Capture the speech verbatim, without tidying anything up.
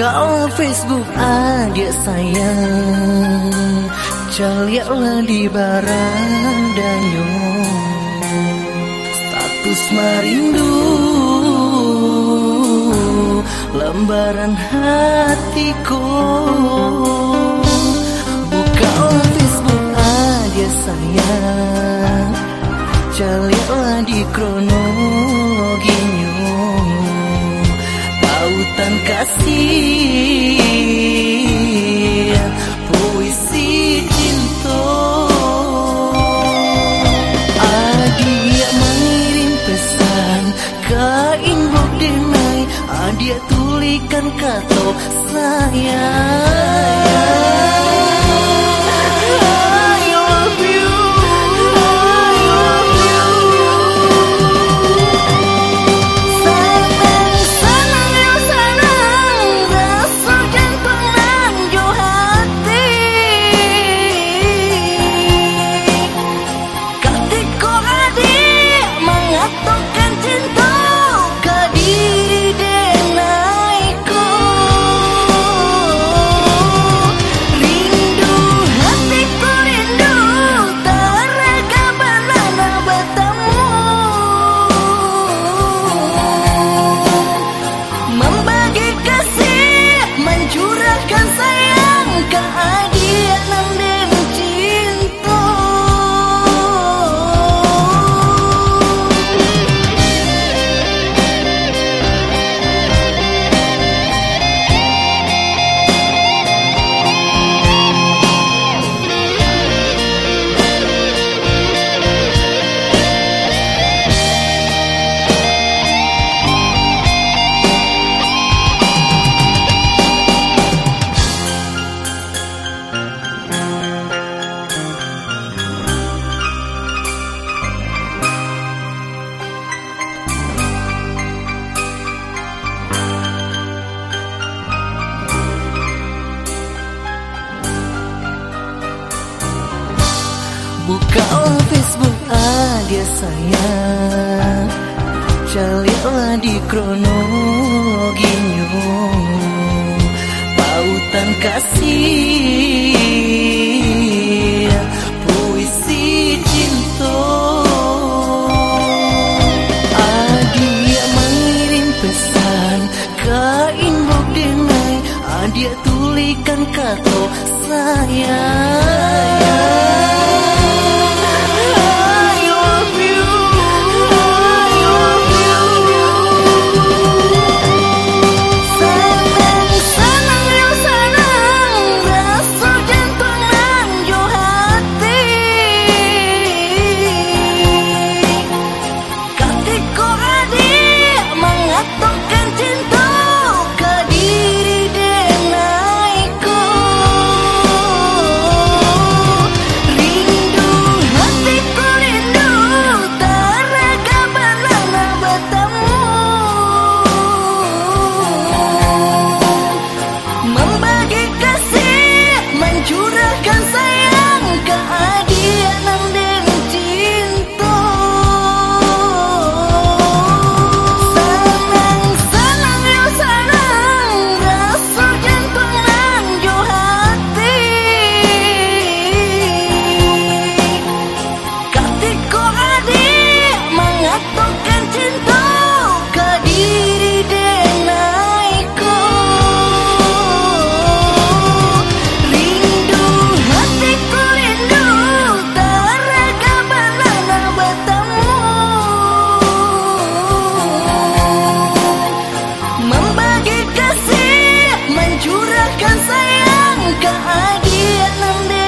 Buka Facebook adik sayang, caliaklah di barandanya, status merindu, lembaran hatiku. Buka Facebook adik sayang, caliaklah di kronologinya, pautan kasih, puisi cinta. Adia mengirim pesan ke inbox denai, adia tulikan kata sayang. Buka Facebook adik sayang, caliaklah di kronologinya, pautan kasih, puisi cinta. Adia mengirim pesan ke inbox denai, adia tulikan kata sayang. Curahkan sayang ke hadiah